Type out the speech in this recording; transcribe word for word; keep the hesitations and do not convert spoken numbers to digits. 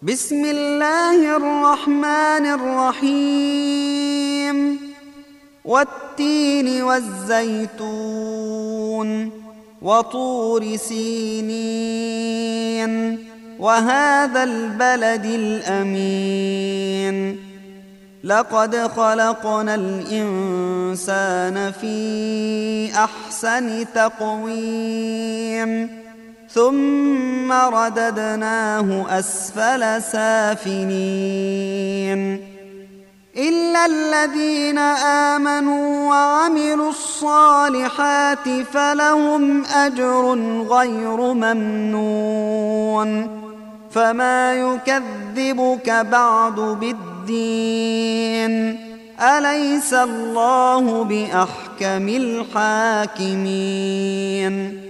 بسم الله الرحمن الرحيم والتين والزيتون وطور سينين وهذا البلد الأمين لقد خلقنا الإنسان في أحسن تقويم ثم رددناه أسفل سافلين إلا الذين آمنوا وعملوا الصالحات فلهم أجر غير ممنون فما يكذبك بعد بالدين أليس الله بأحكم الحاكمين